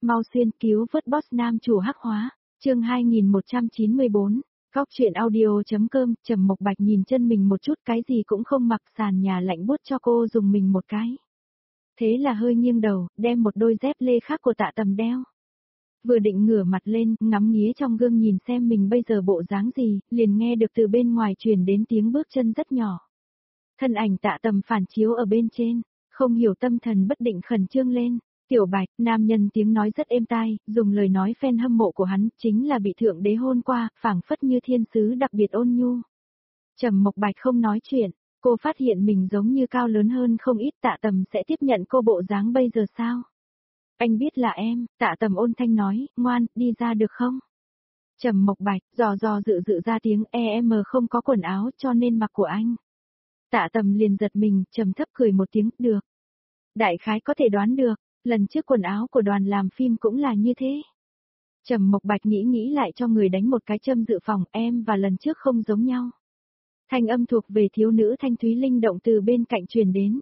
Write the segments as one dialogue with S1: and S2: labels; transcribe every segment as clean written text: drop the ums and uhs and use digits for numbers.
S1: Mau xuyên cứu vớt boss nam chủ hắc hóa. Chương 2194. Góc truyện audio.com. Trầm Mộc Bạch nhìn chân mình một chút, cái gì cũng không mặc, sàn nhà lạnh buốt cho cô dùng mình một cái. Thế là hơi nghiêng đầu, đem một đôi dép lê khác của Tạ Tầm đeo. Vừa định ngửa mặt lên, ngắm nghía trong gương nhìn xem mình bây giờ bộ dáng gì, liền nghe được từ bên ngoài truyền đến tiếng bước chân rất nhỏ. Thân ảnh Tạ Tầm phản chiếu ở bên trên, không hiểu tâm thần bất định khẩn trương lên. Tiểu Bạch, nam nhân tiếng nói rất êm tai, dùng lời nói fan hâm mộ của hắn, chính là bị thượng đế hôn qua, phảng phất như thiên sứ đặc biệt ôn nhu. Trầm Mộc Bạch không nói chuyện, cô phát hiện mình giống như cao lớn hơn không ít. Tạ Tầm sẽ tiếp nhận cô bộ dáng bây giờ sao? Anh biết là em, Tạ Tầm ôn thanh nói, ngoan, đi ra được không? Trầm Mộc Bạch, dò dự ra tiếng, em không có quần áo cho nên mặc của anh. Tạ Tầm liền giật mình, trầm thấp cười một tiếng, được. Đại khái có thể đoán được, lần trước quần áo của đoàn làm phim cũng là như thế. Trầm Mộc Bạch nghĩ lại cho người đánh một cái châm dự phòng, em và lần trước không giống nhau. Thanh âm thuộc về thiếu nữ thanh thúy linh động từ bên cạnh truyền đến.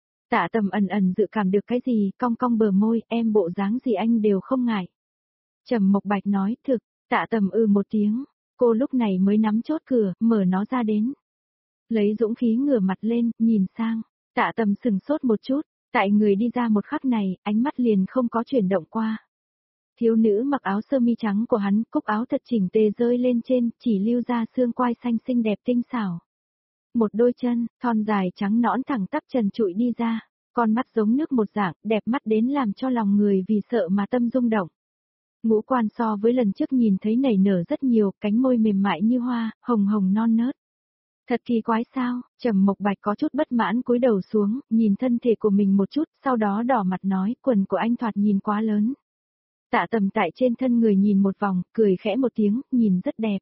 S1: Tạ Tầm ẩn dự cảm được cái gì, cong cong bờ môi, em bộ dáng gì anh đều không ngại. Trầm Mộc Bạch nói, thực. Tạ Tầm một tiếng, cô lúc này mới nắm chốt cửa, mở nó ra đến. Lấy dũng khí ngửa mặt lên, nhìn sang, Tạ Tầm sừng sốt một chút, tại người đi ra một khắc này, ánh mắt liền không có chuyển động qua. Thiếu nữ mặc áo sơ mi trắng của hắn, cúc áo thật chỉnh tề rơi lên trên, chỉ lưu ra xương quai xanh xinh đẹp tinh xảo. Một đôi chân, thon dài trắng nõn thẳng tắp trần trụi đi ra, con mắt giống nước một dạng, đẹp mắt đến làm cho lòng người vì sợ mà tâm rung động. Ngũ quan so với lần trước nhìn thấy nảy nở rất nhiều, cánh môi mềm mại như hoa, hồng hồng non nớt. Thật kỳ quái sao? Trầm Mộc Bạch có chút bất mãn cúi đầu xuống, nhìn thân thể của mình một chút, sau đó đỏ mặt nói, quần của anh thoạt nhìn quá lớn. Tạ Tầm tại trên thân người nhìn một vòng, cười khẽ một tiếng, nhìn rất đẹp.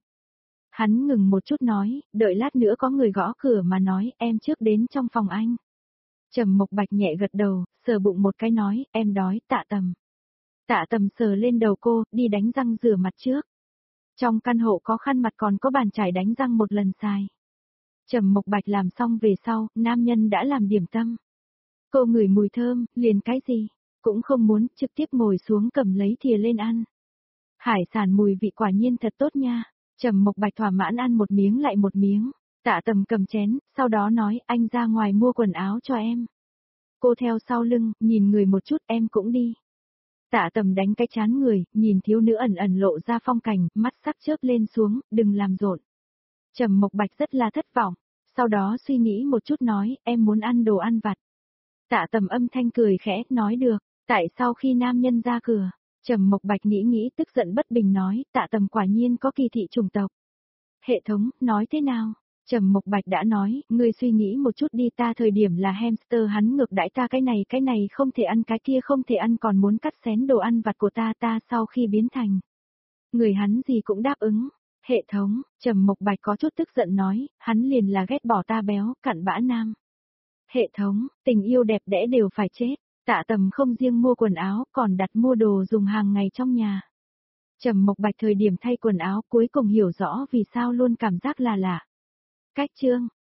S1: Hắn ngừng một chút nói, đợi lát nữa có người gõ cửa mà nói, em trước đến trong phòng anh. Trầm Mộc Bạch nhẹ gật đầu, sờ bụng một cái nói, em đói. Tạ Tầm. Tạ Tầm sờ lên đầu cô, đi đánh răng rửa mặt trước. Trong căn hộ có khăn mặt còn có bàn chải đánh răng một lần xài. Trầm Mộc Bạch làm xong về sau, nam nhân đã làm điểm tâm. Cô ngửi mùi thơm, liền cái gì, cũng không muốn, trực tiếp ngồi xuống cầm lấy thìa lên ăn. Hải sản mùi vị quả nhiên thật tốt nha. Trầm Mộc Bạch thỏa mãn ăn một miếng lại một miếng. Tạ Tầm cầm chén, sau đó nói, anh ra ngoài mua quần áo cho em. Cô theo sau lưng, nhìn người một chút, em cũng đi. Tạ Tầm đánh cái chán người, nhìn thiếu nữ ẩn lộ ra phong cảnh, mắt sắc chớp lên xuống, đừng làm rộn. Trầm Mộc Bạch rất là thất vọng, sau đó suy nghĩ một chút nói, em muốn ăn đồ ăn vặt. Tạ Tầm âm thanh cười khẽ, nói được. Tại sao khi nam nhân ra cửa, Trầm Mộc Bạch nghĩ tức giận bất bình nói, Tạ Tầm quả nhiên có kỳ thị chủng tộc. Hệ thống, nói thế nào? Trầm Mộc Bạch đã nói, ngươi suy nghĩ một chút đi, ta thời điểm là hamster hắn ngược đãi ta, cái này không thể ăn, cái kia không thể ăn, còn muốn cắt xén đồ ăn vặt của ta sau khi biến thành người hắn gì cũng đáp ứng. Hệ thống, Trầm Mộc Bạch có chút tức giận nói, hắn liền là ghét bỏ ta béo, cặn bã nam. Hệ thống, tình yêu đẹp đẽ đều phải chết. Tạ Tầm không riêng mua quần áo, còn đặt mua đồ dùng hàng ngày trong nhà. Trầm Mộc Bạch thời điểm thay quần áo cuối cùng hiểu rõ vì sao luôn cảm giác là lạ. Cách chương,